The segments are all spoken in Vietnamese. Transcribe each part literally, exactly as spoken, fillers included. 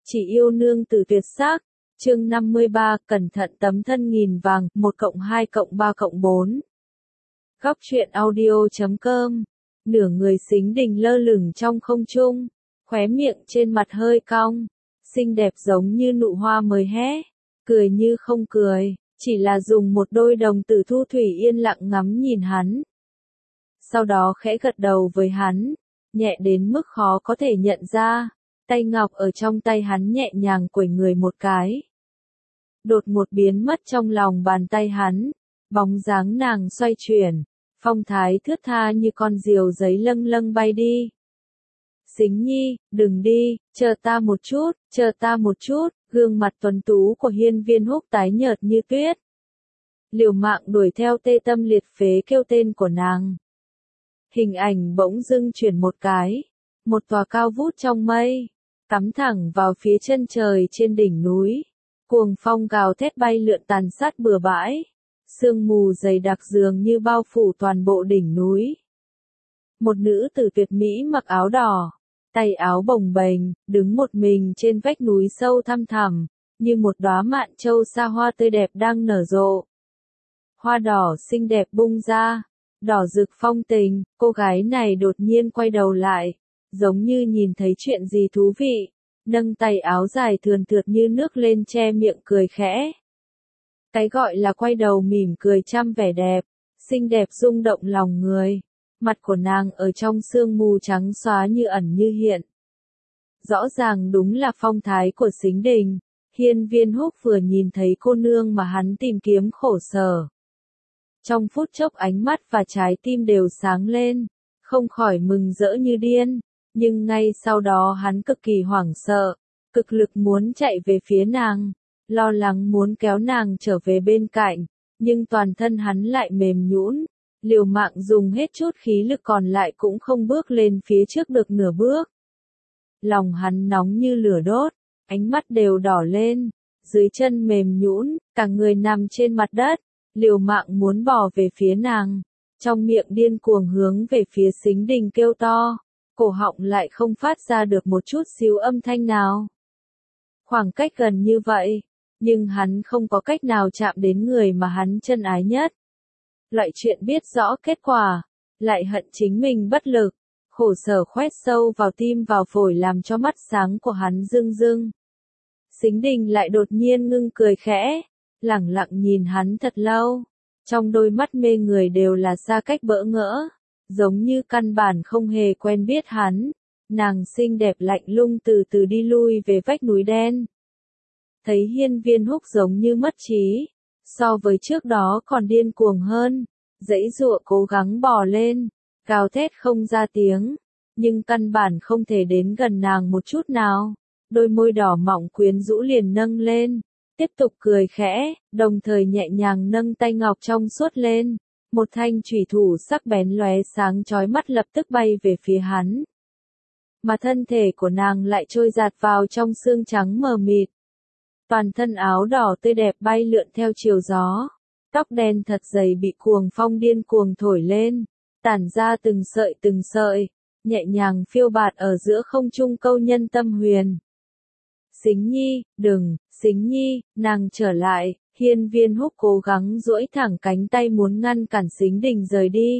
Chỉ yêu nương tử tuyệt sắc, chương năm mươi ba, cẩn thận tấm thân nghìn vàng, một cộng hai cộng ba cộng bốn. Góc truyện audio chấm com, nửa người Sính Đình lơ lửng trong không trung, khóe miệng trên mặt hơi cong, xinh đẹp giống như nụ hoa mới hé, cười như không cười, chỉ là dùng một đôi đồng tử thu thủy yên lặng ngắm nhìn hắn. Sau đó khẽ gật đầu với hắn, nhẹ đến mức khó có thể nhận ra. Tay ngọc ở trong tay hắn nhẹ nhàng quẩy người một cái. Đột một biến mất trong lòng bàn tay hắn, bóng dáng nàng xoay chuyển, phong thái thướt tha như con diều giấy lâng lâng bay đi. Sính Nhi, đừng đi, chờ ta một chút, chờ ta một chút, gương mặt tuấn tú của Hiên Viên Húc tái nhợt như tuyết. Liều mạng đuổi theo tê tâm liệt phế kêu tên của nàng. Hình ảnh bỗng dưng chuyển một cái, một tòa cao vút trong mây. Cắm thẳng vào phía chân trời trên đỉnh núi, cuồng phong gào thét bay lượn tàn sát bừa bãi, sương mù dày đặc dường như bao phủ toàn bộ đỉnh núi. Một nữ tử tuyệt mỹ mặc áo đỏ, tay áo bồng bềnh, đứng một mình trên vách núi sâu thăm thẳm, như một đóa mạn châu sa hoa tươi đẹp đang nở rộ. Hoa đỏ xinh đẹp bung ra, đỏ rực phong tình, cô gái này đột nhiên quay đầu lại. Giống như nhìn thấy chuyện gì thú vị, nâng tay áo dài thườn thượt như nước lên che miệng cười khẽ. Cái gọi là quay đầu mỉm cười trăm vẻ đẹp, xinh đẹp rung động lòng người, mặt của nàng ở trong sương mù trắng xóa như ẩn như hiện. Rõ ràng đúng là phong thái của Sính Đình, Hiên Viên Húc vừa nhìn thấy cô nương mà hắn tìm kiếm khổ sở. Trong phút chốc ánh mắt và trái tim đều sáng lên, không khỏi mừng rỡ như điên. Nhưng ngay sau đó hắn cực kỳ hoảng sợ, cực lực muốn chạy về phía nàng, lo lắng muốn kéo nàng trở về bên cạnh, nhưng toàn thân hắn lại mềm nhũn, liều mạng dùng hết chút khí lực còn lại cũng không bước lên phía trước được nửa bước. Lòng hắn nóng như lửa đốt, ánh mắt đều đỏ lên, dưới chân mềm nhũn, cả người nằm trên mặt đất, liều mạng muốn bỏ về phía nàng, trong miệng điên cuồng hướng về phía Sính Đình kêu to. Cổ họng lại không phát ra được một chút xíu âm thanh nào. Khoảng cách gần như vậy, nhưng hắn không có cách nào chạm đến người mà hắn chân ái nhất. Loại chuyện biết rõ kết quả, lại hận chính mình bất lực, khổ sở khoét sâu vào tim vào phổi làm cho mắt sáng của hắn rưng rưng. Sính Đình lại đột nhiên ngưng cười khẽ, lẳng lặng nhìn hắn thật lâu, trong đôi mắt mê người đều là xa cách bỡ ngỡ. Giống như căn bản không hề quen biết hắn, nàng xinh đẹp lạnh lùng từ từ đi lui về vách núi đen. Thấy Hiên Viên Húc giống như mất trí, so với trước đó còn điên cuồng hơn, giãy giụa cố gắng bò lên, gào thét không ra tiếng, nhưng căn bản không thể đến gần nàng một chút nào. Đôi môi đỏ mọng quyến rũ liền nâng lên, tiếp tục cười khẽ, đồng thời nhẹ nhàng nâng tay ngọc trong suốt lên. Một thanh chủy thủ sắc bén lóe sáng chói mắt lập tức bay về phía hắn. Mà thân thể của nàng lại trôi dạt vào trong sương trắng mờ mịt. Toàn thân áo đỏ tươi đẹp bay lượn theo chiều gió. Tóc đen thật dày bị cuồng phong điên cuồng thổi lên, tản ra từng sợi từng sợi, nhẹ nhàng phiêu bạt ở giữa không trung câu nhân tâm huyền. Sính Nhi, đừng, Sính Nhi, nàng trở lại. Hiên Viên Húc cố gắng duỗi thẳng cánh tay muốn ngăn cản Sính Đình rời đi.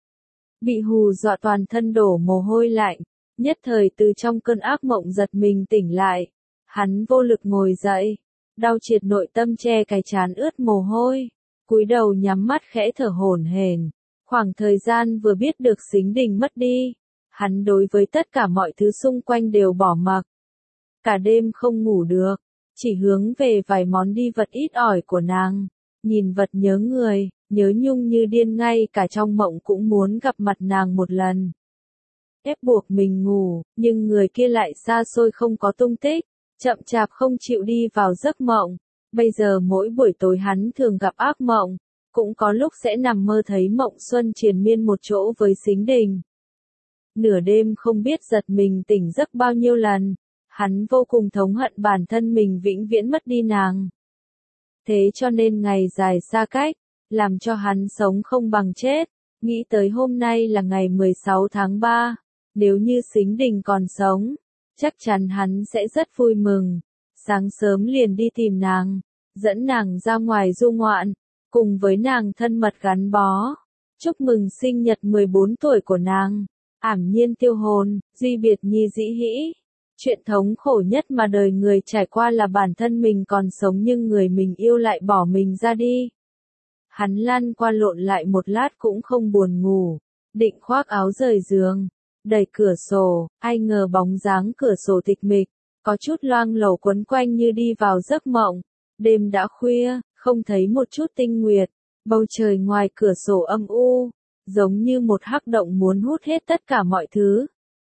Bị hù dọa toàn thân đổ mồ hôi lạnh, nhất thời từ trong cơn ác mộng giật mình tỉnh lại. Hắn vô lực ngồi dậy, đau triệt nội tâm che cái trán ướt mồ hôi, cúi đầu nhắm mắt khẽ thở hổn hển. Khoảng thời gian vừa biết được Sính Đình mất đi, hắn đối với tất cả mọi thứ xung quanh đều bỏ mặc. Cả đêm không ngủ được. Chỉ hướng về vài món đi vật ít ỏi của nàng, nhìn vật nhớ người, nhớ nhung như điên ngay cả trong mộng cũng muốn gặp mặt nàng một lần. Ép buộc mình ngủ, nhưng người kia lại xa xôi không có tung tích, chậm chạp không chịu đi vào giấc mộng. Bây giờ mỗi buổi tối hắn thường gặp ác mộng, cũng có lúc sẽ nằm mơ thấy mộng xuân triền miên một chỗ với Sính Đình. Nửa đêm không biết giật mình tỉnh giấc bao nhiêu lần. Hắn vô cùng thống hận bản thân mình vĩnh viễn mất đi nàng. Thế cho nên ngày dài xa cách, làm cho hắn sống không bằng chết, nghĩ tới hôm nay là ngày mười sáu tháng ba, nếu như Sính Đình còn sống, chắc chắn hắn sẽ rất vui mừng. Sáng sớm liền đi tìm nàng, dẫn nàng ra ngoài du ngoạn, cùng với nàng thân mật gắn bó. Chúc mừng sinh nhật mười bốn tuổi của nàng, ảm nhiên tiêu hồn, duy biệt nhi dĩ hĩ. Chuyện thống khổ nhất mà đời người trải qua là bản thân mình còn sống nhưng người mình yêu lại bỏ mình ra đi. Hắn lăn qua lộn lại một lát cũng không buồn ngủ, định khoác áo rời giường, đẩy cửa sổ, ai ngờ bóng dáng cửa sổ tịch mịch, có chút loang lổ quấn quanh như đi vào giấc mộng. Đêm đã khuya, không thấy một chút tinh nguyệt, bầu trời ngoài cửa sổ âm u, giống như một hắc động muốn hút hết tất cả mọi thứ.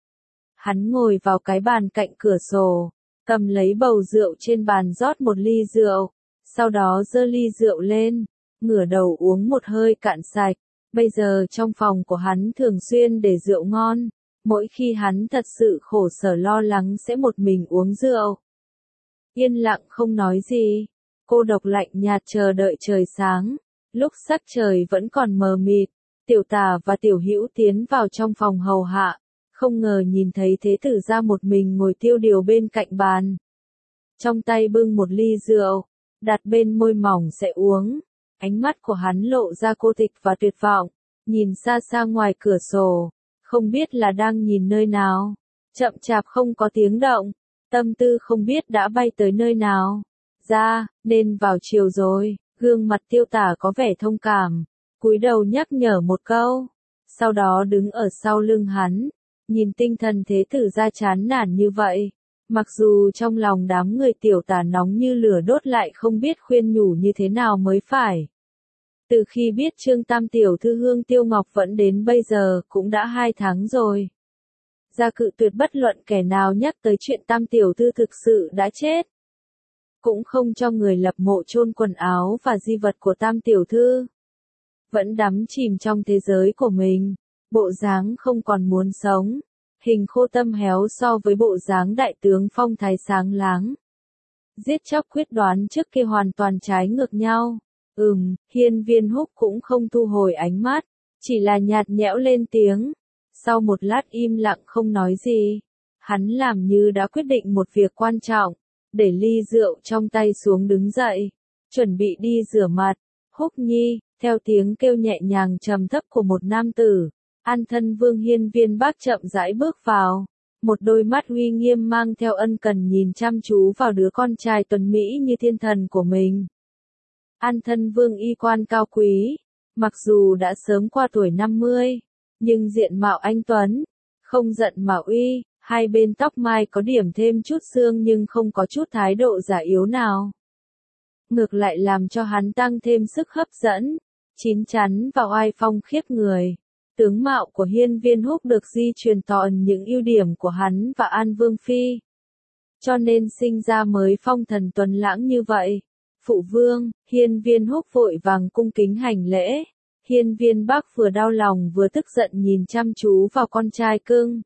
Hắn ngồi vào cái bàn cạnh cửa sổ, cầm lấy bầu rượu trên bàn rót một ly rượu, sau đó giơ ly rượu lên, ngửa đầu uống một hơi cạn sạch. Bây giờ trong phòng của hắn thường xuyên để rượu ngon, mỗi khi hắn thật sự khổ sở lo lắng sẽ một mình uống rượu. Yên lặng không nói gì, cô độc lạnh nhạt chờ đợi trời sáng. Lúc sắc trời vẫn còn mờ mịt, Tiểu Tả và Tiểu Hữu tiến vào trong phòng hầu hạ, không ngờ nhìn thấy Thế Tử ra một mình ngồi tiêu điều bên cạnh bàn. Trong tay bưng một ly rượu, đặt bên môi mỏng sẽ uống. Ánh mắt của hắn lộ ra cô tịch và tuyệt vọng, nhìn xa xa ngoài cửa sổ, không biết là đang nhìn nơi nào. Chậm chạp không có tiếng động, tâm tư không biết đã bay tới nơi nào. Ra, nên vào chiều rồi. Gương mặt Tiêu Tả có vẻ thông cảm, cúi đầu nhắc nhở một câu, sau đó đứng ở sau lưng hắn, nhìn tinh thần Thế Tử ra chán nản như vậy. Mặc dù trong lòng đám người Tiểu Tả nóng như lửa đốt lại không biết khuyên nhủ như thế nào mới phải. Từ khi biết Trương Tam tiểu thư Hương Tiêu Ngọc vẫn đến bây giờ cũng đã hai tháng rồi. Ra cự tuyệt bất luận kẻ nào nhắc tới chuyện Tam tiểu thư thực sự đã chết. Cũng không cho người lập mộ chôn quần áo và di vật của Tam tiểu thư. Vẫn đắm chìm trong thế giới của mình, bộ dáng không còn muốn sống, hình khô tâm héo so với bộ dáng đại tướng phong thái sáng láng. Giết chóc quyết đoán trước kia hoàn toàn trái ngược nhau. Ừm, Hiên Viên Húc cũng không thu hồi ánh mắt, chỉ là nhạt nhẽo lên tiếng. Sau một lát im lặng không nói gì, hắn làm như đã quyết định một việc quan trọng, để ly rượu trong tay xuống đứng dậy, chuẩn bị đi rửa mặt. Húc nhi, theo tiếng kêu nhẹ nhàng trầm thấp của một nam tử, An Thân Vương Hiên Viên Bắc chậm rãi bước vào, một đôi mắt uy nghiêm mang theo ân cần nhìn chăm chú vào đứa con trai tuấn mỹ như thiên thần của mình. An Thân Vương y quan cao quý, mặc dù đã sớm qua tuổi năm mươi, nhưng diện mạo anh tuấn, không giận mà uy, hai bên tóc mai có điểm thêm chút xương nhưng không có chút thái độ già yếu nào. Ngược lại làm cho hắn tăng thêm sức hấp dẫn, chín chắn và oai phong khiếp người. Tướng mạo của Hiên Viên Húc được di truyền toàn những ưu điểm của hắn và An Vương Phi. Cho nên sinh ra mới phong thần tuấn lãng như vậy. Phụ vương, Hiên Viên Húc vội vàng cung kính hành lễ. Hiên Viên Bắc vừa đau lòng vừa tức giận nhìn chăm chú vào con trai cưng.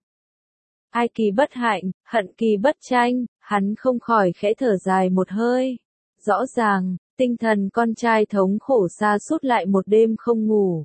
Ai kỳ bất hạnh, hận kỳ bất tranh, hắn không khỏi khẽ thở dài một hơi. Rõ ràng, tinh thần con trai thống khổ sa sút lại một đêm không ngủ.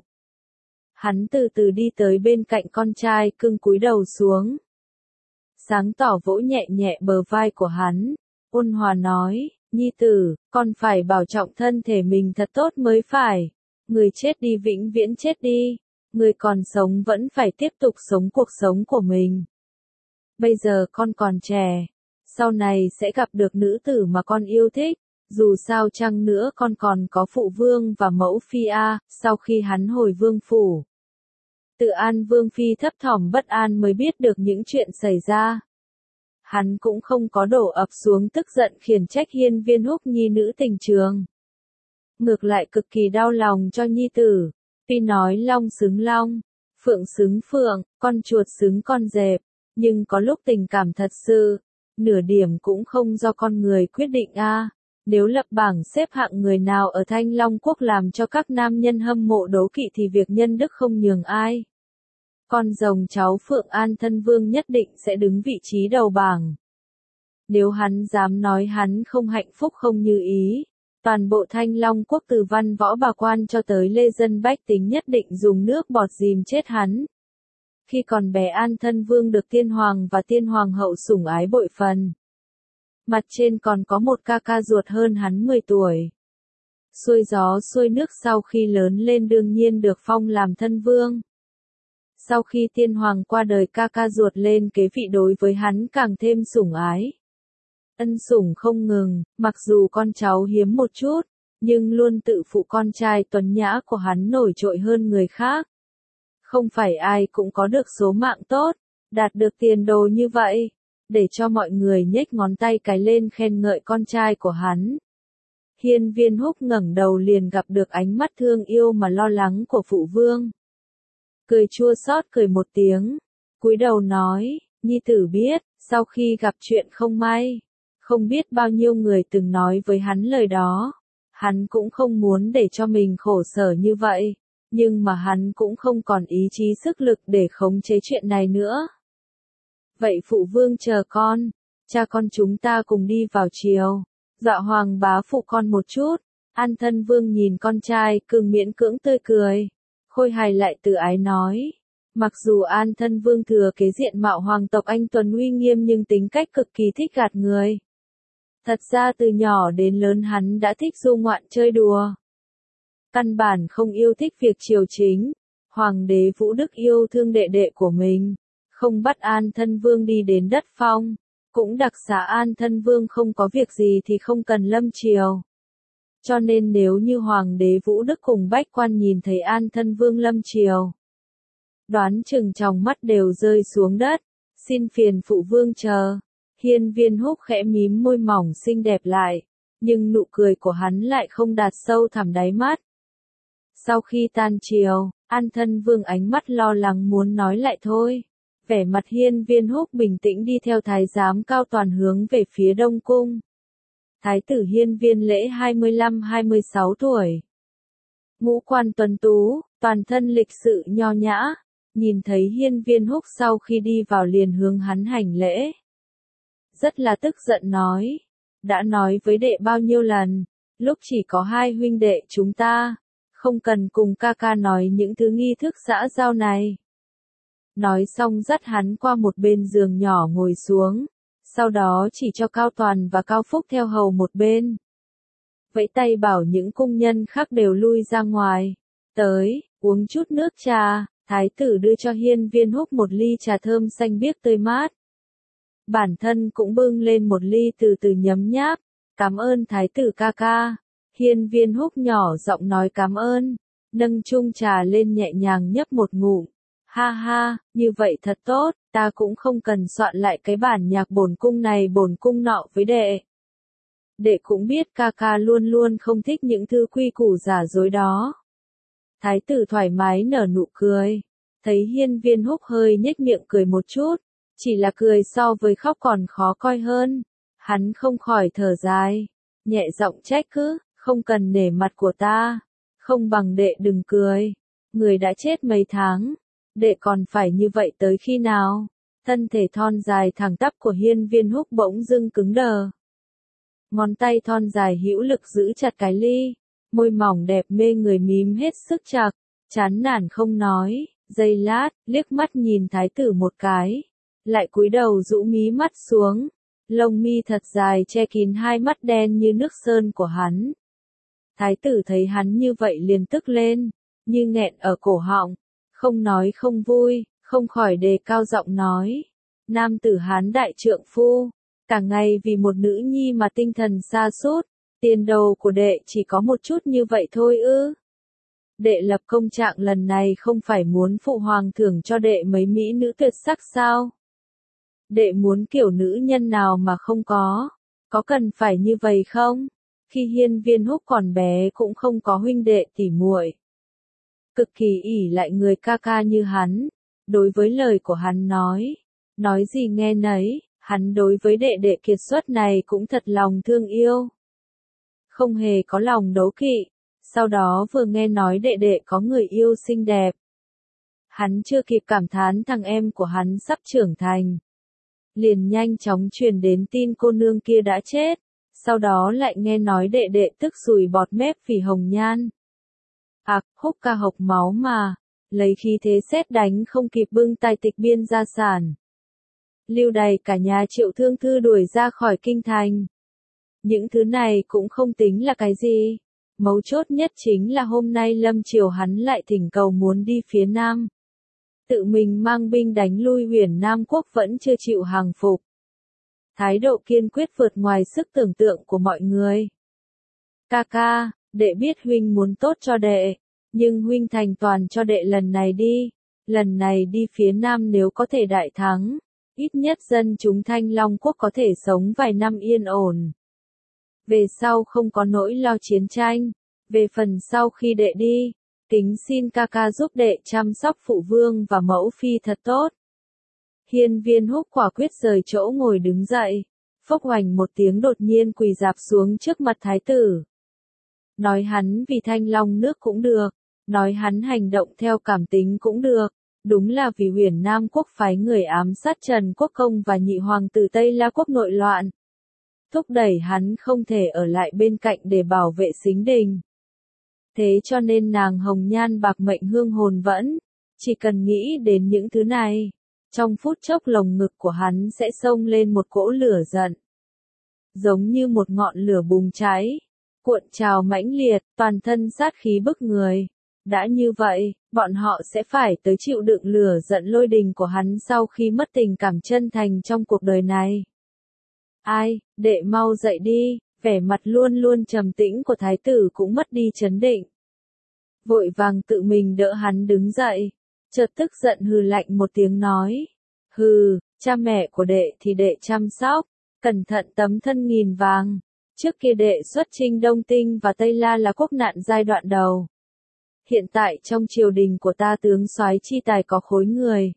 Hắn từ từ đi tới bên cạnh con trai cưng cúi đầu xuống. Sáng tỏ vỗ nhẹ nhẹ bờ vai của hắn, ôn hòa nói, nhi tử, con phải bảo trọng thân thể mình thật tốt mới phải. Người chết đi vĩnh viễn chết đi, người còn sống vẫn phải tiếp tục sống cuộc sống của mình. Bây giờ con còn trẻ, sau này sẽ gặp được nữ tử mà con yêu thích. Dù sao chăng nữa con còn có phụ vương và mẫu phi a. Sau khi hắn hồi vương phủ, Tự An Vương Phi thấp thỏm bất an mới biết được những chuyện xảy ra. Hắn cũng không có đổ ập xuống tức giận khiển trách Hiên Viên Húc nhi nữ tình trường. Ngược lại cực kỳ đau lòng cho nhi tử. Tuy nói long xứng long, phượng xứng phượng, con chuột xứng con dẹp, nhưng có lúc tình cảm thật sự, nửa điểm cũng không do con người quyết định a. Nếu lập bảng xếp hạng người nào ở Thanh Long Quốc làm cho các nam nhân hâm mộ đố kỵ thì việc nhân đức không nhường ai. Con rồng cháu Phượng An Thân Vương nhất định sẽ đứng vị trí đầu bảng. Nếu hắn dám nói hắn không hạnh phúc không như ý, toàn bộ Thanh Long Quốc từ văn võ bà quan cho tới lê dân bách tính nhất định dùng nước bọt dìm chết hắn. Khi còn bé An Thân Vương được tiên hoàng và tiên hoàng hậu sủng ái bội phần. Mặt trên còn có một ca ca ruột hơn hắn mười tuổi. Xuôi gió xuôi nước sau khi lớn lên đương nhiên được phong làm thân vương. Sau khi tiên hoàng qua đời ca ca ruột lên kế vị đối với hắn càng thêm sủng ái. Ân sủng không ngừng, mặc dù con cháu hiếm một chút, nhưng luôn tự phụ con trai tuấn nhã của hắn nổi trội hơn người khác. Không phải ai cũng có được số mạng tốt, đạt được tiền đồ như vậy, để cho mọi người nhếch ngón tay cái lên khen ngợi con trai của hắn. Hiên Viên Húc ngẩng đầu liền gặp được ánh mắt thương yêu mà lo lắng của phụ vương. Cười chua xót cười một tiếng, cúi đầu nói, nhi tử biết, sau khi gặp chuyện không may, không biết bao nhiêu người từng nói với hắn lời đó, hắn cũng không muốn để cho mình khổ sở như vậy, nhưng mà hắn cũng không còn ý chí sức lực để khống chế chuyện này nữa. Vậy phụ vương chờ con, cha con chúng ta cùng đi vào chiều, dọa hoàng bá phụ con một chút. An Thân Vương nhìn con trai cường miễn cưỡng tươi cười, khôi hài lại tự ái nói. Mặc dù An Thân Vương thừa kế diện mạo hoàng tộc anh tuấn uy nghiêm nhưng tính cách cực kỳ thích gạt người. Thật ra từ nhỏ đến lớn hắn đã thích du ngoạn chơi đùa. Căn bản không yêu thích việc triều chính. Hoàng đế Vũ Đức yêu thương đệ đệ của mình, không bắt An Thân Vương đi đến đất phong, cũng đặc xá An Thân Vương không có việc gì thì không cần lâm triều. Cho nên nếu như Hoàng đế Vũ Đức cùng bách quan nhìn thấy An Thân Vương lâm triều, đoán chừng tròng mắt đều rơi xuống đất, xin phiền phụ vương chờ. Hiên Viên Húc khẽ mím môi mỏng xinh đẹp lại, nhưng nụ cười của hắn lại không đạt sâu thẳm đáy mắt. Sau khi tan triều, An Thân Vương ánh mắt lo lắng muốn nói lại thôi. Vẻ mặt Hiên Viên Húc bình tĩnh đi theo thái giám Cao Toàn hướng về phía Đông Cung. Thái tử Hiên Viên Lễ hai mươi lăm hai mươi sáu tuổi. Ngũ quan tuấn tú, toàn thân lịch sự nho nhã, nhìn thấy Hiên Viên Húc sau khi đi vào liền hướng hắn hành lễ. Rất là tức giận nói, đã nói với đệ bao nhiêu lần, lúc chỉ có hai huynh đệ chúng ta, không cần cùng ca ca nói những thứ nghi thức xã giao này. Nói xong dắt hắn qua một bên giường nhỏ ngồi xuống, sau đó chỉ cho Cao Toàn và Cao Phúc theo hầu một bên. Vẫy tay bảo những cung nhân khác đều lui ra ngoài, tới, uống chút nước trà, thái tử đưa cho Hiên Viên Húc một ly trà thơm xanh biếc tươi mát. Bản thân cũng bưng lên một ly từ từ nhấm nháp, cảm ơn thái tử ca ca. Hiên Viên Húc nhỏ giọng nói cảm ơn, nâng chung trà lên nhẹ nhàng nhấp một ngụm. Ha ha, như vậy thật tốt, ta cũng không cần soạn lại cái bản nhạc bổn cung này bổn cung nọ với đệ. Đệ cũng biết ca ca luôn luôn không thích những thứ quy củ giả dối đó. Thái tử thoải mái nở nụ cười, thấy Hiên Viên Húc hơi nhếch miệng cười một chút, chỉ là cười so với khóc còn khó coi hơn. Hắn không khỏi thở dài, nhẹ giọng trách cứ, không cần nể mặt của ta, không bằng đệ đừng cười, người đã chết mấy tháng. Đệ còn phải như vậy tới khi nào? Thân thể thon dài thẳng tắp của Hiên Viên Húc bỗng dưng cứng đờ. Ngón tay thon dài hữu lực giữ chặt cái ly, môi mỏng đẹp mê người mím hết sức chặt, chán nản không nói, giây lát, liếc mắt nhìn thái tử một cái, lại cúi đầu rũ mí mắt xuống, lông mi thật dài che kín hai mắt đen như nước sơn của hắn. Thái tử thấy hắn như vậy liền tức lên, như nghẹn ở cổ họng. Không nói không vui, không khỏi đề cao giọng nói. Nam tử Hán đại trượng phu, cả ngày vì một nữ nhi mà tinh thần sa sút, tiền đồ của đệ chỉ có một chút như vậy thôi ư. Đệ lập công trạng lần này không phải muốn phụ hoàng thưởng cho đệ mấy mỹ nữ tuyệt sắc sao? Đệ muốn kiểu nữ nhân nào mà không có, có cần phải như vậy không? Khi Hiên Viên Húc còn bé cũng không có huynh đệ tỉ muội, cực kỳ ỷ lại người ca ca như hắn, đối với lời của hắn nói, nói gì nghe nấy, hắn đối với đệ đệ kiệt xuất này cũng thật lòng thương yêu. Không hề có lòng đố kỵ, sau đó vừa nghe nói đệ đệ có người yêu xinh đẹp. Hắn chưa kịp cảm thán thằng em của hắn sắp trưởng thành. Liền nhanh chóng truyền đến tin cô nương kia đã chết, sau đó lại nghe nói đệ đệ tức sùi bọt mép vì hồng nhan. Ặc, Húc ca hộc máu mà, lấy khí thế sét đánh không kịp bưng tài tịch biên gia sản. Lưu đày cả nhà Triệu Thương Thư đuổi ra khỏi kinh thành. Những thứ này cũng không tính là cái gì. Mấu chốt nhất chính là hôm nay Lâm Triều hắn lại thỉnh cầu muốn đi phía Nam. Tự mình mang binh đánh lui Huyền Nam quốc vẫn chưa chịu hàng phục. Thái độ kiên quyết vượt ngoài sức tưởng tượng của mọi người. Ca ca, đệ biết huynh muốn tốt cho đệ, nhưng huynh thành toàn cho đệ lần này đi. Lần này đi phía Nam nếu có thể đại thắng, ít nhất dân chúng Thanh Long quốc có thể sống vài năm yên ổn. Về sau không có nỗi lo chiến tranh. Về phần sau khi đệ đi, kính xin ca ca giúp đệ chăm sóc phụ vương và mẫu phi thật tốt. Hiên Viên Húc quả quyết rời chỗ ngồi đứng dậy, phốc hoành một tiếng đột nhiên quỳ rạp xuống trước mặt thái tử. Nói hắn vì Thanh Long nước cũng được, nói hắn hành động theo cảm tính cũng được, đúng là vì Huyền Nam quốc phái người ám sát Trần Quốc Công và nhị hoàng tử Tây La quốc nội loạn. Thúc đẩy hắn không thể ở lại bên cạnh để bảo vệ Sính Đình. Thế cho nên nàng hồng nhan bạc mệnh hương hồn vẫn, chỉ cần nghĩ đến những thứ này, trong phút chốc lồng ngực của hắn sẽ xông lên một cỗ lửa giận. Giống như một ngọn lửa bùng cháy, cuộn trào mãnh liệt, toàn thân sát khí bức người. Đã như vậy, bọn họ sẽ phải tới chịu đựng lửa giận lôi đình của hắn sau khi mất tình cảm chân thành trong cuộc đời này. Ai, đệ mau dậy đi, vẻ mặt luôn luôn trầm tĩnh của thái tử cũng mất đi chấn định. Vội vàng tự mình đỡ hắn đứng dậy, chợt tức giận hừ lạnh một tiếng nói. Hừ, cha mẹ của đệ thì đệ chăm sóc, cẩn thận tấm thân nghìn vàng. Trước kia đệ xuất chinh Đông Tinh và Tây La là quốc nạn giai đoạn đầu. Hiện tại trong triều đình của ta tướng soái chi tài có khối người.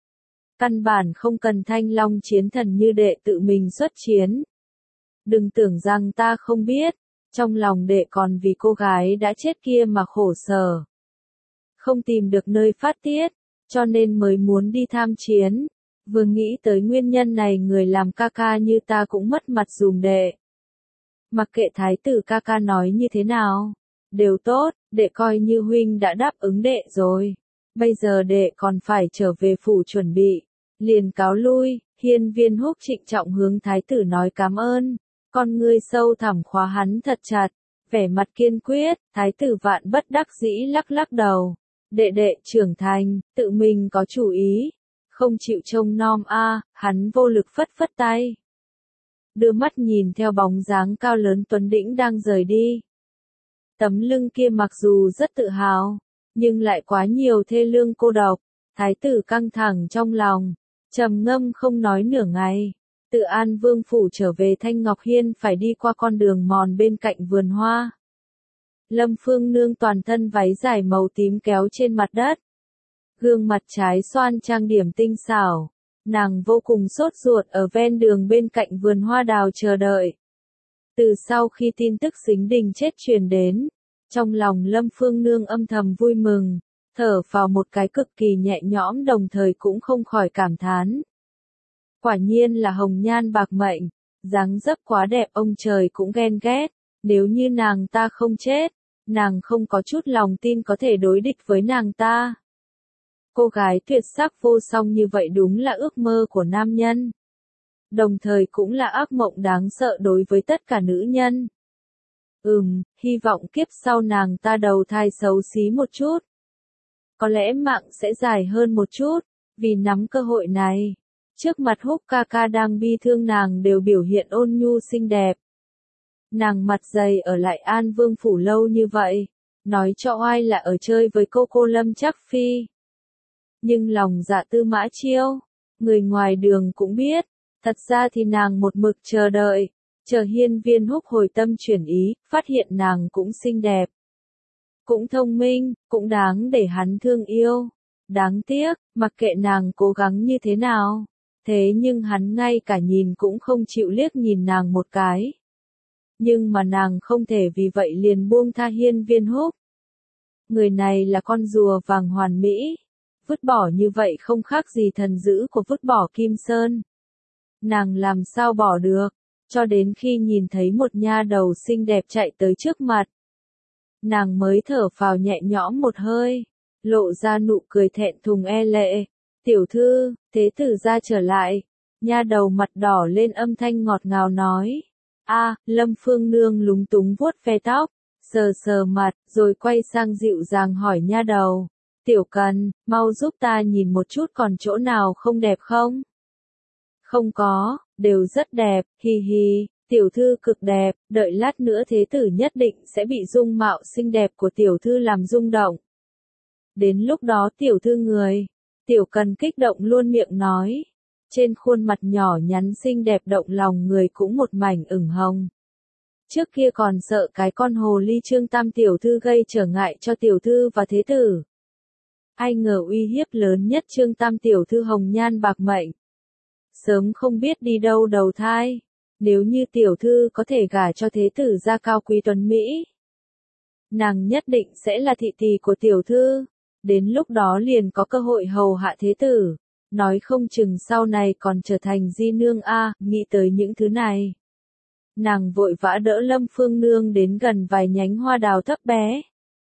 Căn bản không cần Thanh Long chiến thần như đệ tự mình xuất chiến. Đừng tưởng rằng ta không biết, trong lòng đệ còn vì cô gái đã chết kia mà khổ sở. Không tìm được nơi phát tiết, cho nên mới muốn đi tham chiến. Vừa nghĩ tới nguyên nhân này người làm ca ca như ta cũng mất mặt dùm đệ. Mặc kệ thái tử ca ca nói như thế nào, đều tốt, đệ coi như huynh đã đáp ứng đệ rồi. Bây giờ đệ còn phải trở về phủ chuẩn bị, liền cáo lui. Hiên Viên Húc trịnh trọng hướng thái tử nói cảm ơn, con ngươi sâu thẳm khóa hắn thật chặt, vẻ mặt kiên quyết. Thái tử vạn bất đắc dĩ lắc lắc đầu, đệ đệ trưởng thành, tự mình có chủ ý, không chịu trông nom a. À, hắn vô lực phất phất tay, đưa mắt nhìn theo bóng dáng cao lớn tuấn đĩnh đang rời đi. Tấm lưng kia mặc dù rất tự hào, nhưng lại quá nhiều thê lương cô độc. Thái tử căng thẳng trong lòng, trầm ngâm không nói nửa ngày. Từ An Vương phủ trở về Thanh Ngọc Hiên phải đi qua con đường mòn bên cạnh vườn hoa. Lâm Phương Nương toàn thân váy dài màu tím kéo trên mặt đất, gương mặt trái xoan trang điểm tinh xảo. Nàng vô cùng sốt ruột ở ven đường bên cạnh vườn hoa đào chờ đợi. Từ sau khi tin tức Sính Đình chết truyền đến, trong lòng Lâm Phương Nương âm thầm vui mừng, thở vào một cái cực kỳ nhẹ nhõm, đồng thời cũng không khỏi cảm thán. Quả nhiên là hồng nhan bạc mệnh, dáng dấp quá đẹp ông trời cũng ghen ghét. Nếu như nàng ta không chết, nàng không có chút lòng tin có thể đối địch với nàng ta. Cô gái tuyệt sắc vô song như vậy đúng là ước mơ của nam nhân, đồng thời cũng là ác mộng đáng sợ đối với tất cả nữ nhân. Ừm, hy vọng kiếp sau nàng ta đầu thai xấu xí một chút, có lẽ mạng sẽ dài hơn một chút. Vì nắm cơ hội này, trước mặt Húc ca ca đang bi thương nàng đều biểu hiện ôn nhu xinh đẹp. Nàng mặt dày ở lại An Vương phủ lâu như vậy, nói cho oai là ở chơi với cô cô Lâm Trác Phi. Nhưng lòng dạ Tư Mã Chiêu, người ngoài đường cũng biết, thật ra thì nàng một mực chờ đợi, chờ Hiên Viên Húc hồi tâm chuyển ý, phát hiện nàng cũng xinh đẹp, cũng thông minh, cũng đáng để hắn thương yêu. Đáng tiếc, mặc kệ nàng cố gắng như thế nào, thế nhưng hắn ngay cả nhìn cũng không chịu liếc nhìn nàng một cái. Nhưng mà nàng không thể vì vậy liền buông tha Hiên Viên Húc. Người này là con rùa vàng hoàn mỹ, vứt bỏ như vậy không khác gì thần dữ của vứt bỏ Kim Sơn. Nàng làm sao bỏ được, cho đến khi nhìn thấy một nha đầu xinh đẹp chạy tới trước mặt, nàng mới thở phào nhẹ nhõm một hơi. lộ ra nụ cười thẹn thùng e lệ. Tiểu thư, thế tử gia trở lại. Nha đầu mặt đỏ lên âm thanh ngọt ngào nói. A, Lâm Phương Nương lúng túng vuốt ve tóc, sờ sờ mặt, rồi quay sang dịu dàng hỏi nha đầu. Tiểu Cần, mau giúp ta nhìn một chút còn chỗ nào không đẹp không? Không có, đều rất đẹp, hi hi, tiểu thư cực đẹp, đợi lát nữa thế tử nhất định sẽ bị dung mạo xinh đẹp của tiểu thư làm rung động. Đến lúc đó tiểu thư người, Tiểu Cần kích động luôn miệng nói. Trên khuôn mặt nhỏ nhắn xinh đẹp động lòng người cũng một mảnh ửng hồng. Trước kia còn sợ cái con hồ ly Trương Tam tiểu thư gây trở ngại cho tiểu thư và thế tử. Ai ngờ uy hiếp lớn nhất Trương Tam tiểu thư hồng nhan bạc mệnh. Sớm không biết đi đâu đầu thai, nếu như tiểu thư có thể gả cho thế tử gia cao quý tuấn Mỹ. Nàng nhất định sẽ là thị tỳ của tiểu thư, đến lúc đó liền có cơ hội hầu hạ thế tử. Nói không chừng sau này còn trở thành di nương a, nghĩ tới những thứ này. Nàng vội vã đỡ Lâm Phương Nương đến gần vài nhánh hoa đào thấp bé.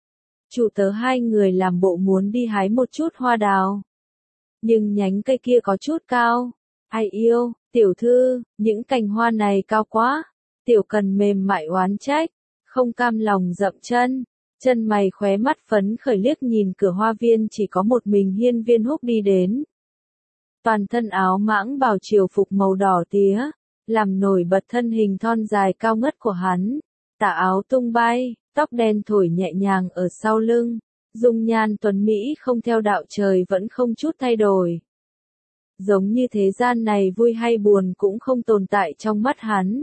Chủ tớ hai người làm bộ muốn đi hái một chút hoa đào. Nhưng nhánh cây kia có chút cao. Ai yêu, tiểu thư, những cành hoa này cao quá. Tiểu Cần mềm mại oán trách, không cam lòng dậm chân. Chân mày khóe mắt phấn khởi liếc nhìn cửa hoa viên chỉ có một mình Hiên Viên Húc đi đến. Toàn thân áo mãng bào triều phục màu đỏ tía, làm nổi bật thân hình thon dài cao ngất của hắn. Tà áo tung bay, tóc đen thổi nhẹ nhàng ở sau lưng, dung nhan tuấn Mỹ không theo đạo trời vẫn không chút thay đổi. Giống như thế gian này vui hay buồn cũng không tồn tại trong mắt hắn.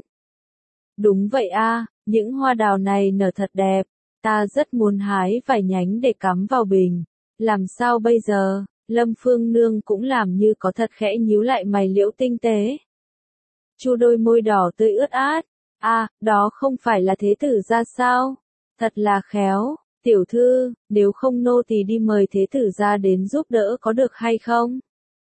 Đúng vậy a, những hoa đào này nở thật đẹp, ta rất muốn hái vài nhánh để cắm vào bình. Làm sao bây giờ? Lâm Phương Nương cũng làm như có thật khẽ nhíu lại mày liễu tinh tế. Chu đôi môi đỏ tươi ướt át. À, đó không phải là thế tử gia sao? Thật là khéo, tiểu thư, nếu không nô tỳ đi mời thế tử gia đến giúp đỡ có được hay không?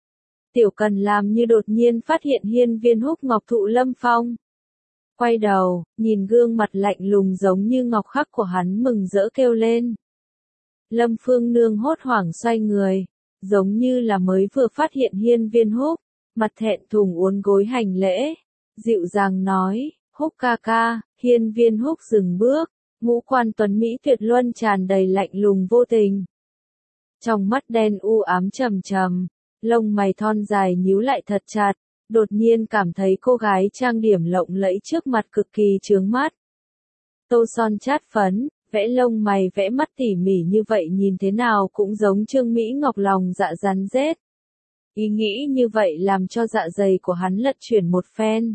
Tiểu Cần làm như đột nhiên phát hiện Hiên Viên Húc ngọc thụ lâm phong. Quay đầu, nhìn gương mặt lạnh lùng giống như ngọc khắc của hắn mừng rỡ kêu lên. Lâm Phương Nương hốt hoảng xoay người. Giống như là mới vừa phát hiện Hiên Viên Húc, mặt thẹn thùng uốn gối hành lễ, dịu dàng nói, Húc ca ca. Hiên Viên Húc dừng bước, ngũ quan tuấn Mỹ tuyệt luân tràn đầy lạnh lùng vô tình. Trong mắt đen u ám trầm trầm, lông mày thon dài nhíu lại thật chặt, đột nhiên cảm thấy cô gái trang điểm lộng lẫy trước mặt cực kỳ chướng mắt. Tô son chát phấn, vẽ lông mày vẽ mắt tỉ mỉ như vậy nhìn thế nào cũng giống Trương Mỹ Ngọc lòng dạ rắn rết. Ý nghĩ như vậy làm cho dạ dày của hắn lật chuyển một phen.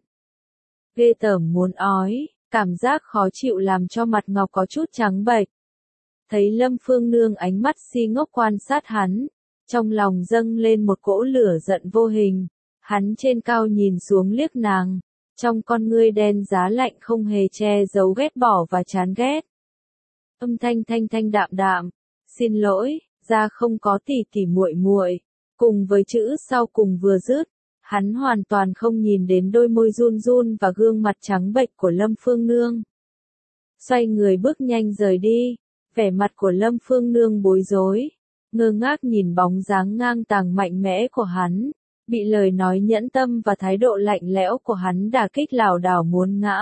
Ghê tởm muốn ói, cảm giác khó chịu làm cho mặt Ngọc có chút trắng bệch. Thấy Lâm Phương Nương ánh mắt si ngốc quan sát hắn, trong lòng dâng lên một cỗ lửa giận vô hình. Hắn trên cao nhìn xuống liếc nàng, trong con ngươi đen giá lạnh không hề che giấu ghét bỏ và chán ghét. Âm thanh thanh thanh đạm đạm, xin lỗi, ra không có tỷ tỷ muội muội. Cùng với chữ sau cùng vừa dứt, hắn hoàn toàn không nhìn đến đôi môi run run và gương mặt trắng bệch của Lâm Phương Nương. Xoay người bước nhanh rời đi, vẻ mặt của Lâm Phương Nương bối rối, ngơ ngác nhìn bóng dáng ngang tàng mạnh mẽ của hắn, bị lời nói nhẫn tâm và thái độ lạnh lẽo của hắn đả kích lảo đảo muốn ngã.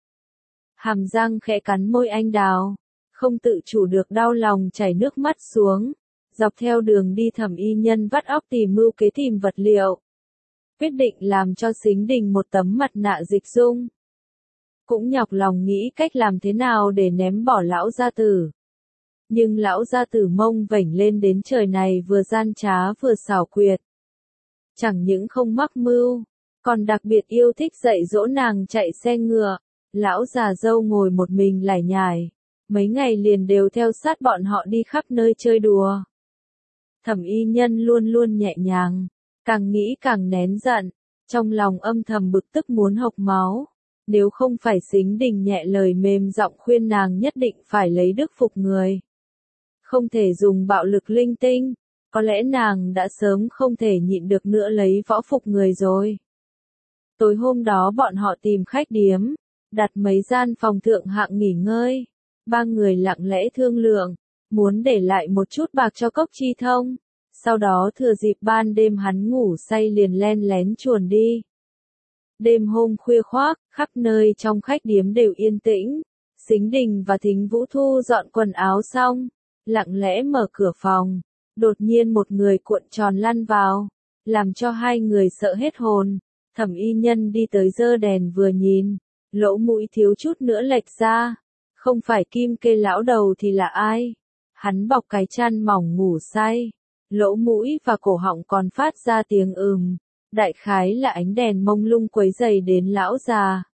Hàm răng khẽ cắn môi anh đào, không tự chủ được đau lòng chảy nước mắt xuống, dọc theo đường đi Thẩm Y Nhân vắt óc tìm mưu kế tìm vật liệu. Quyết định làm cho Sính Đình một tấm mặt nạ dịch dung. Cũng nhọc lòng nghĩ cách làm thế nào để ném bỏ lão gia tử. Nhưng lão gia tử mông vểnh lên đến trời này vừa gian trá vừa xảo quyệt. Chẳng những không mắc mưu, còn đặc biệt yêu thích dạy dỗ nàng chạy xe ngựa. Lão già dâu ngồi một mình lải nhải, mấy ngày liền đều theo sát bọn họ đi khắp nơi chơi đùa. Thẩm Y Nhân luôn luôn nhẹ nhàng, càng nghĩ càng nén giận, trong lòng âm thầm bực tức muốn hộc máu. Nếu không phải Sính Đình nhẹ lời mềm giọng khuyên nàng nhất định phải lấy đức phục người, không thể dùng bạo lực linh tinh, có lẽ nàng đã sớm không thể nhịn được nữa lấy võ phục người rồi. Tối hôm đó bọn họ tìm khách điếm, đặt mấy gian phòng thượng hạng nghỉ ngơi, ba người lặng lẽ thương lượng, muốn để lại một chút bạc cho Cốc Chi Thông. Sau đó thừa dịp ban đêm hắn ngủ say liền len lén chuồn đi. Đêm hôm khuya khoác, khắp nơi trong khách điếm đều yên tĩnh. Sính Đình và Thính Vũ Thu dọn quần áo xong, lặng lẽ mở cửa phòng. Đột nhiên một người cuộn tròn lăn vào, làm cho hai người sợ hết hồn. Thẩm Y Nhân đi tới giơ đèn vừa nhìn, lỗ mũi thiếu chút nữa lệch ra. Không phải Kim Kê lão đầu thì là ai? Hắn bọc cái chăn mỏng ngủ say, lỗ mũi và cổ họng còn phát ra tiếng ừm. Đại khái là ánh đèn mông lung quấy rầy đến lão già.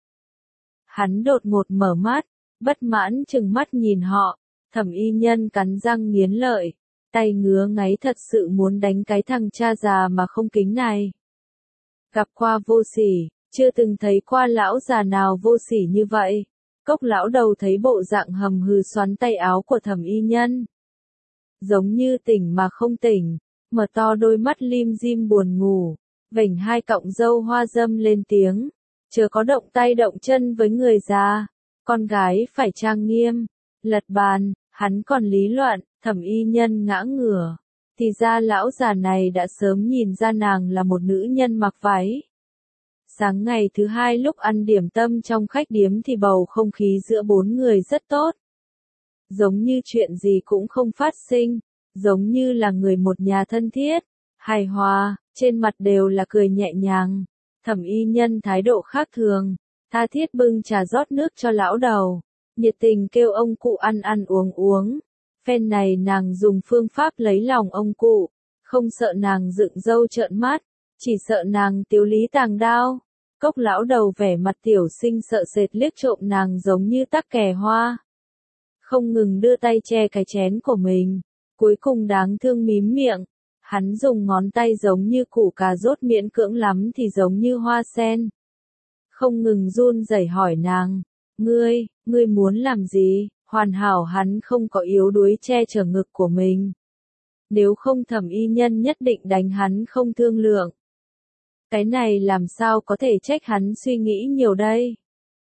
Hắn đột ngột mở mắt, bất mãn chừng mắt nhìn họ. Thẩm Y Nhân cắn răng nghiến lợi, tay ngứa ngáy thật sự muốn đánh cái thằng cha già mà không kính này. Gặp qua vô sỉ, chưa từng thấy qua lão già nào vô sỉ như vậy. Cốc lão đầu thấy bộ dạng hầm hừ xoắn tay áo của Thẩm Y Nhân. Giống như tỉnh mà không tỉnh, mở to đôi mắt lim dim buồn ngủ, vểnh hai cọng râu hoa râm lên tiếng. Chớ có động tay động chân với người già, con gái phải trang nghiêm. Lật bàn, hắn còn lý luận, Thẩm Y Nhân ngã ngửa. Thì ra lão già này đã sớm nhìn ra nàng là một nữ nhân mặc váy. Sáng ngày thứ hai lúc ăn điểm tâm trong khách điếm thì bầu không khí giữa bốn người rất tốt. Giống như chuyện gì cũng không phát sinh, giống như là người một nhà thân thiết, hài hòa, trên mặt đều là cười nhẹ nhàng. Thẩm Y Nhân thái độ khác thường, tha thiết bưng trà rót nước cho lão đầu, nhiệt tình kêu ông cụ ăn ăn uống uống. Phen này nàng dùng phương pháp lấy lòng ông cụ, không sợ nàng dựng râu trợn mắt, chỉ sợ nàng tiếu lý tàng đao. Cốc lão đầu vẻ mặt tiểu sinh sợ sệt liếc trộm nàng giống như tắc kè hoa. Không ngừng đưa tay che cái chén của mình, cuối cùng đáng thương mím miệng. Hắn dùng ngón tay giống như củ cà rốt miễn cưỡng lắm thì giống như hoa sen. Không ngừng run rẩy hỏi nàng, ngươi, ngươi muốn làm gì? Hoàn hảo hắn không có yếu đuối che chở ngực của mình. Nếu không Thẩm Y Nhân nhất định đánh hắn không thương lượng. Cái này làm sao có thể trách hắn suy nghĩ nhiều đây?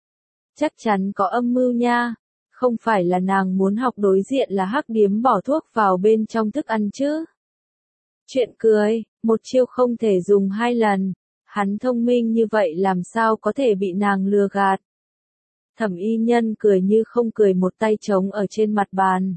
Chắc chắn có âm mưu nha. Không phải là nàng muốn học đối diện là hắc điếm bỏ thuốc vào bên trong thức ăn chứ? Chuyện cười, một chiêu không thể dùng hai lần. Hắn thông minh như vậy làm sao có thể bị nàng lừa gạt? Thẩm Y Nhân cười như không cười, một tay trống ở trên mặt bàn.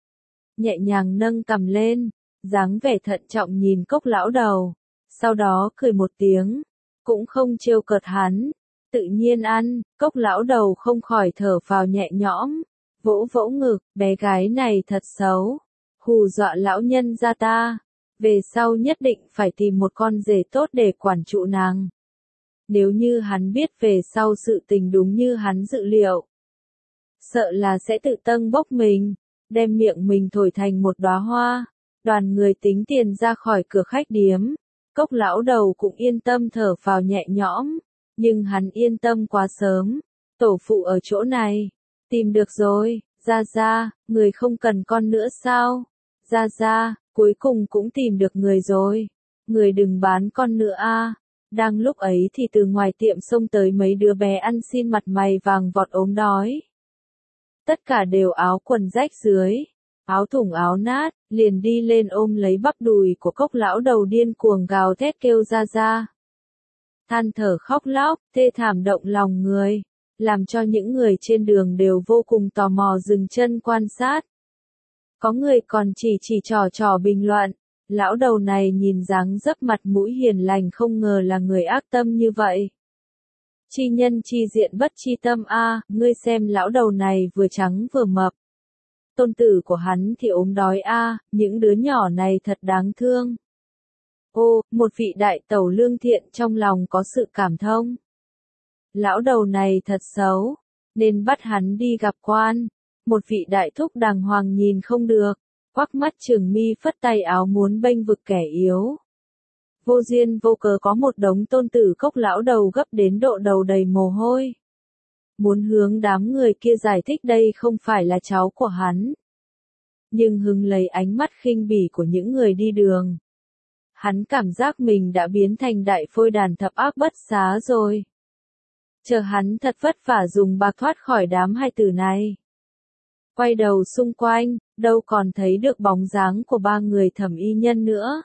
Nhẹ nhàng nâng cằm lên, dáng vẻ thận trọng nhìn Cốc lão đầu. Sau đó cười một tiếng, cũng không trêu cợt hắn. Tự nhiên ăn, Cốc lão đầu không khỏi thở phào nhẹ nhõm. Vỗ vỗ ngực, bé gái này thật xấu. Hù dọa lão nhân gia ta. Về sau nhất định phải tìm một con rể tốt để quản trụ nàng. Nếu như hắn biết về sau sự tình đúng như hắn dự liệu, sợ là sẽ tự tâng bốc mình, đem miệng mình thổi thành một đóa hoa. Đoàn người tính tiền ra khỏi cửa khách điếm, Cốc lão đầu cũng yên tâm thở phào nhẹ nhõm, nhưng hắn yên tâm quá sớm. Tổ phụ ở chỗ này, tìm được rồi. Gia Gia, người không cần con nữa sao? Gia Gia, cuối cùng cũng tìm được người rồi. Người đừng bán con nữa a. Đang lúc ấy thì từ ngoài tiệm xông tới mấy đứa bé ăn xin mặt mày vàng vọt ốm đói. Tất cả đều áo quần rách dưới, áo thủng áo nát, liền đi lên ôm lấy bắp đùi của Cốc lão đầu điên cuồng gào thét kêu Gia Gia. Than thở khóc lóc, thê thảm động lòng người, làm cho những người trên đường đều vô cùng tò mò dừng chân quan sát. Có người còn chỉ chỉ trò trò bình luận. Lão đầu này nhìn dáng dấp mặt mũi hiền lành không ngờ là người ác tâm như vậy. Chi nhân chi diện bất chi tâm a, à, ngươi xem lão đầu này vừa trắng vừa mập. Tôn tử của hắn thì ốm đói a, à, những đứa nhỏ này thật đáng thương. Ô, một vị đại tẩu lương thiện trong lòng có sự cảm thông. Lão đầu này thật xấu, nên bắt hắn đi gặp quan. Một vị đại thúc đàng hoàng nhìn không được, quắc mắt trừng mi phất tay áo muốn bênh vực kẻ yếu. Vô duyên vô cớ có một đống tôn tử Cốc lão đầu gấp đến độ đầu đầy mồ hôi. Muốn hướng đám người kia giải thích đây không phải là cháu của hắn. Nhưng hứng lấy ánh mắt khinh bỉ của những người đi đường. Hắn cảm giác mình đã biến thành đại phôi đàn thập ác bất xá rồi. Chờ hắn thật vất vả dùng bạc thoát khỏi đám hai tử này. Quay đầu xung quanh, đâu còn thấy được bóng dáng của ba người Thẩm y nhân nữa.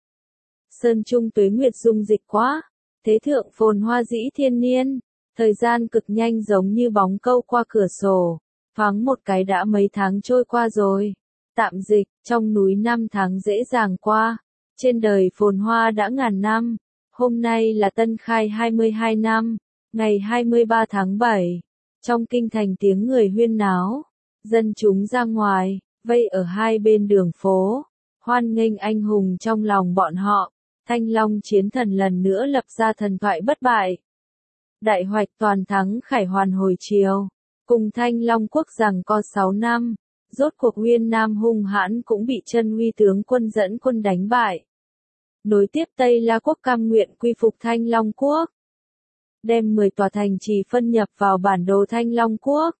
Sơn trung tuế nguyệt dung dịch quá, thế thượng phồn hoa dĩ thiên niên, thời gian cực nhanh giống như bóng câu qua cửa sổ, thoáng một cái đã mấy tháng trôi qua rồi. Tạm dịch, trong núi năm tháng dễ dàng qua, trên đời phồn hoa đã ngàn năm, hôm nay là Tân Khai hai mươi hai năm, ngày hai mươi ba tháng bảy, trong kinh thành tiếng người huyên náo, dân chúng ra ngoài, vây ở hai bên đường phố, hoan nghênh anh hùng trong lòng bọn họ. Thanh Long chiến thần lần nữa lập ra thần thoại bất bại. Đại hoạch toàn thắng khải hoàn hồi chiều. Cùng Thanh Long quốc giằng co sáu năm. Rốt cuộc Uyên Nam hung hãn cũng bị Chân Uy tướng quân dẫn quân đánh bại. Nối tiếp Tây La quốc cam nguyện quy phục Thanh Long quốc. Đem mười tòa thành trì phân nhập vào bản đồ Thanh Long quốc.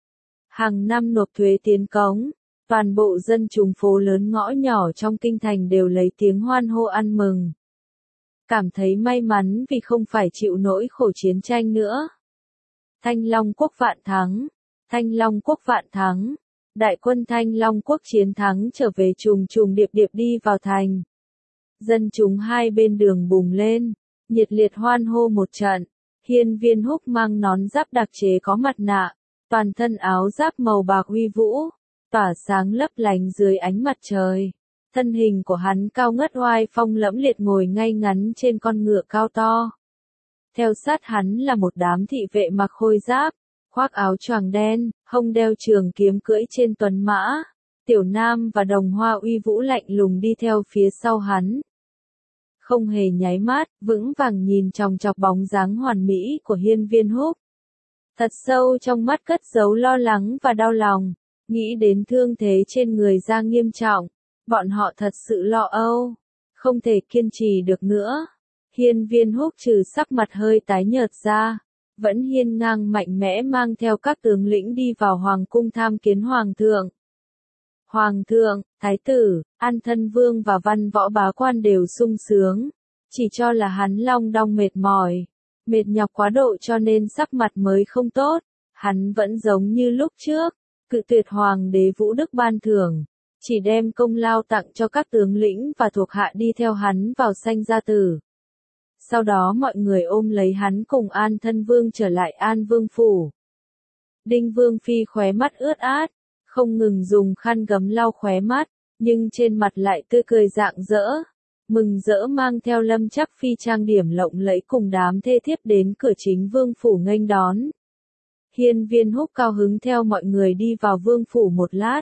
Hàng năm nộp thuế tiến cống. Toàn bộ dân chúng phố lớn ngõ nhỏ trong kinh thành đều lấy tiếng hoan hô ăn mừng. Cảm thấy may mắn vì không phải chịu nỗi khổ chiến tranh nữa. Thanh Long quốc vạn thắng, Thanh Long quốc vạn thắng. Đại quân Thanh Long quốc chiến thắng trở về trùng trùng điệp điệp đi vào thành. Dân chúng hai bên đường bùng lên, nhiệt liệt hoan hô một trận. Hiên Viên Húc mang nón giáp đặc chế có mặt nạ, toàn thân áo giáp màu bạc uy vũ, tỏa sáng lấp lánh dưới ánh mặt trời. Thân hình của hắn cao ngất oai phong lẫm liệt ngồi ngay ngắn trên con ngựa cao to. Theo sát hắn là một đám thị vệ mặc khôi giáp, khoác áo choàng đen, hông đeo trường kiếm cưỡi trên tuấn mã. Tiểu Nam và Đồng Hoa uy vũ lạnh lùng đi theo phía sau hắn. Không hề nháy mắt, vững vàng nhìn chòng chọc bóng dáng hoàn mỹ của Hiên Viên Húc. Thật sâu trong mắt cất giấu lo lắng và đau lòng, nghĩ đến thương thế trên người ra nghiêm trọng. Bọn họ thật sự lo âu, không thể kiên trì được nữa. Hiên Viên Húc trừ sắc mặt hơi tái nhợt ra, vẫn hiên ngang mạnh mẽ mang theo các tướng lĩnh đi vào hoàng cung tham kiến hoàng thượng. Hoàng thượng, thái tử, An Thân Vương và văn võ bá quan đều sung sướng, chỉ cho là hắn long đong mệt mỏi, mệt nhọc quá độ cho nên sắc mặt mới không tốt. Hắn vẫn giống như lúc trước, cự tuyệt hoàng đế Vũ Đức ban thưởng. Chỉ đem công lao tặng cho các tướng lĩnh và thuộc hạ đi theo hắn vào sanh gia tử. Sau đó mọi người ôm lấy hắn cùng An Thân Vương trở lại An Vương phủ. Đinh Vương Phi khóe mắt ướt át, không ngừng dùng khăn gấm lau khóe mắt, nhưng trên mặt lại tươi cười rạng rỡ. Mừng rỡ mang theo Lâm Chắc Phi trang điểm lộng lẫy cùng đám thê thiếp đến cửa chính Vương phủ nghênh đón. Hiên Viên Húc cao hứng theo mọi người đi vào Vương phủ một lát.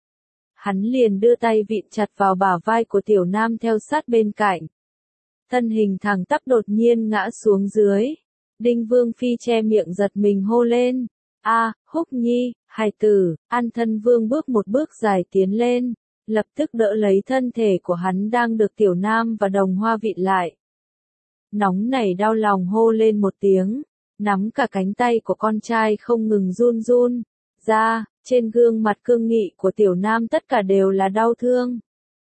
Hắn liền đưa tay vịn chặt vào bả vai của Tiểu Nam theo sát bên cạnh. Thân hình thẳng tắp đột nhiên ngã xuống dưới. Đinh Vương Phi che miệng giật mình hô lên. A, Húc Nhi, hài tử. An Thân Vương bước một bước dài tiến lên, lập tức đỡ lấy thân thể của hắn đang được Tiểu Nam và Đồng Hoa vịn lại. Nóng nảy đau lòng hô lên một tiếng, nắm cả cánh tay của con trai không ngừng run run. Ra, trên gương mặt cương nghị của Tiểu Nam tất cả đều là đau thương.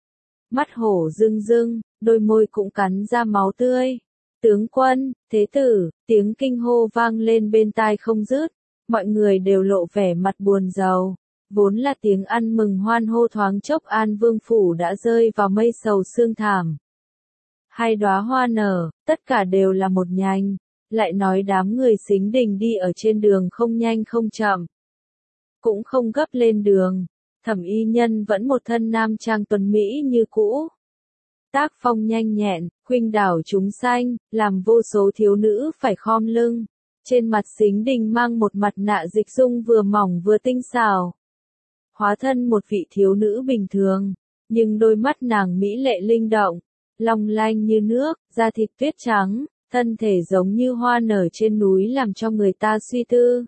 Mắt hổ rưng rưng, đôi môi cũng cắn ra máu tươi. Tướng quân, thế tử, tiếng kinh hô vang lên bên tai không dứt. Mọi người đều lộ vẻ mặt buồn rầu. Vốn là tiếng ăn mừng hoan hô thoáng chốc An Vương phủ đã rơi vào mây sầu sương thảm. Hai đóa hoa nở, tất cả đều là một nhành. Lại nói đám người Sính Đình đi ở trên đường không nhanh không chậm. Cũng không gấp lên đường. Thẩm y nhân vẫn một thân nam trang tuấn mỹ như cũ. Tác phong nhanh nhẹn, khuynh đảo chúng sanh, làm vô số thiếu nữ phải khom lưng. Trên mặt Sính Đình mang một mặt nạ dịch dung vừa mỏng vừa tinh xảo. Hóa thân một vị thiếu nữ bình thường, nhưng đôi mắt nàng mỹ lệ linh động, long lanh như nước, da thịt tuyết trắng, thân thể giống như hoa nở trên núi làm cho người ta suy tư.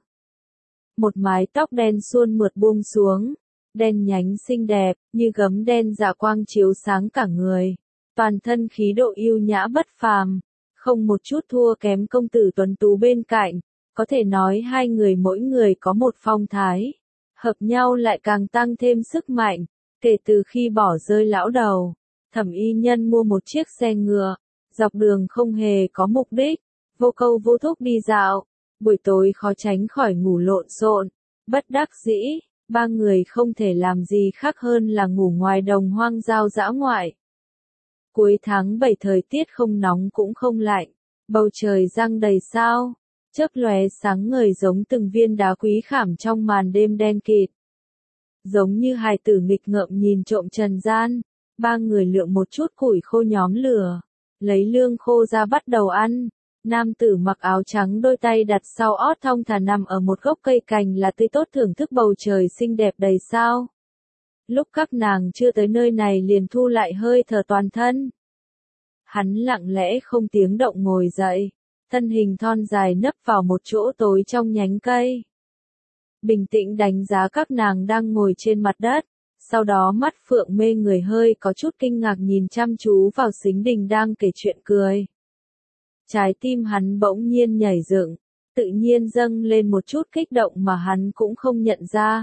Một mái tóc đen suôn mượt buông xuống, đen nhánh xinh đẹp, như gấm đen dạ quang chiếu sáng cả người. Toàn thân khí độ yêu nhã bất phàm, không một chút thua kém công tử tuấn tú bên cạnh, có thể nói hai người mỗi người có một phong thái, hợp nhau lại càng tăng thêm sức mạnh. Kể từ khi bỏ rơi lão đầu, Thẩm y nhân mua một chiếc xe ngựa, dọc đường không hề có mục đích, vô câu vô thúc đi dạo, buổi tối khó tránh khỏi ngủ lộn xộn, bất đắc dĩ, ba người không thể làm gì khác hơn là ngủ ngoài đồng hoang giao dã ngoại. Cuối tháng bảy thời tiết không nóng cũng không lạnh, bầu trời giăng đầy sao, chớp lóe sáng ngời giống từng viên đá quý khảm trong màn đêm đen kịt. Giống như hài tử nghịch ngợm nhìn trộm trần gian, ba người lượm một chút củi khô nhóm lửa, lấy lương khô ra bắt đầu ăn. Nam tử mặc áo trắng đôi tay đặt sau ót thong thả nằm ở một gốc cây cành là tươi tốt thưởng thức bầu trời xinh đẹp đầy sao. Lúc các nàng chưa tới nơi này liền thu lại hơi thở toàn thân. Hắn lặng lẽ không tiếng động ngồi dậy, thân hình thon dài nấp vào một chỗ tối trong nhánh cây. Bình tĩnh đánh giá các nàng đang ngồi trên mặt đất, sau đó mắt phượng mê người hơi có chút kinh ngạc nhìn chăm chú vào Sính Đình đang kể chuyện cười. Trái tim hắn bỗng nhiên nhảy dựng, tự nhiên dâng lên một chút kích động mà hắn cũng không nhận ra.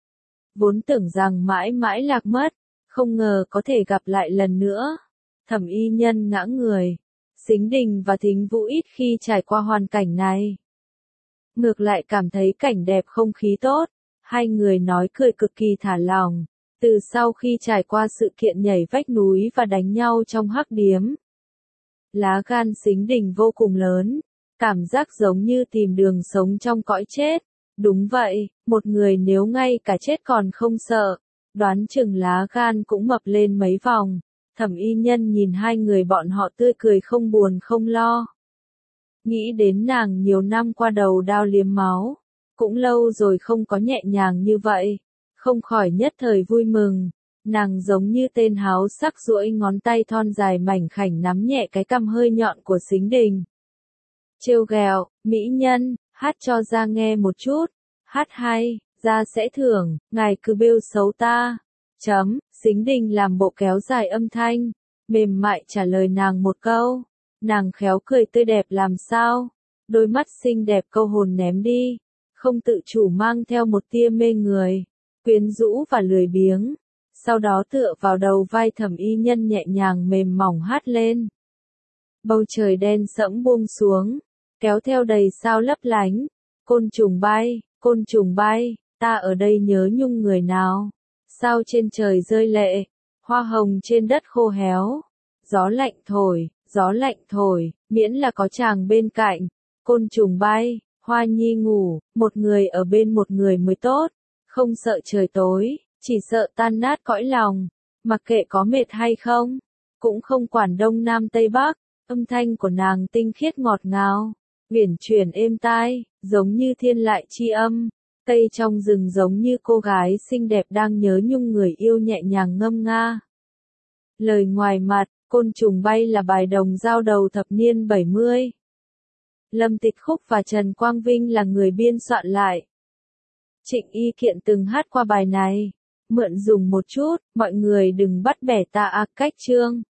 Vốn tưởng rằng mãi mãi lạc mất, không ngờ có thể gặp lại lần nữa. Thẩm y nhân ngã người, Sính Đình và Thính Vũ ít khi trải qua hoàn cảnh này. Ngược lại cảm thấy cảnh đẹp không khí tốt, hai người nói cười cực kỳ thả lỏng, từ sau khi trải qua sự kiện nhảy vách núi và đánh nhau trong hắc điếm. Lá gan Sính Đình vô cùng lớn, cảm giác giống như tìm đường sống trong cõi chết. Đúng vậy, một người nếu ngay cả chết còn không sợ, đoán chừng lá gan cũng mập lên mấy vòng. Thẩm y nhân nhìn hai người bọn họ tươi cười không buồn không lo. Nghĩ đến nàng nhiều năm qua đầu đao liếm máu, cũng lâu rồi không có nhẹ nhàng như vậy, không khỏi nhất thời vui mừng. Nàng giống như tên háo sắc duỗi ngón tay thon dài mảnh khảnh nắm nhẹ cái cằm hơi nhọn của Sính Đình. Trêu ghẹo, mỹ nhân, hát cho ra nghe một chút, hát hay, ra sẽ thưởng, ngài cứ bêu xấu ta. Chấm, Sính Đình làm bộ kéo dài âm thanh, mềm mại trả lời nàng một câu. Nàng khéo cười tươi đẹp làm sao, đôi mắt xinh đẹp câu hồn ném đi, không tự chủ mang theo một tia mê người, quyến rũ và lười biếng. Sau đó tựa vào đầu vai thẩm y nhân nhẹ nhàng mềm mỏng hát lên. Bầu trời đen sẫm buông xuống, kéo theo đầy sao lấp lánh. Côn trùng bay, côn trùng bay, ta ở đây nhớ nhung người nào. Sao trên trời rơi lệ, hoa hồng trên đất khô héo. Gió lạnh thổi, gió lạnh thổi, miễn là có chàng bên cạnh. Côn trùng bay, hoa nhi ngủ, một người ở bên một người mới tốt. Không sợ trời tối, chỉ sợ tan nát cõi lòng. Mặc kệ có mệt hay không, cũng không quản đông nam tây bắc. Âm thanh của nàng tinh khiết ngọt ngào, uyển chuyển êm tai, giống như thiên lại chi âm. Cây trong rừng giống như cô gái xinh đẹp đang nhớ nhung người yêu nhẹ nhàng ngâm nga. Lời ngoài mặt, côn trùng bay là bài đồng dao đầu thập niên bảy mươi. Lâm Tịch Khúc và Trần Quang Vinh là người biên soạn lại. Trịnh Y Kiện từng hát qua bài này. Mượn dùng một chút, mọi người đừng bắt bẻ ta a cách chương.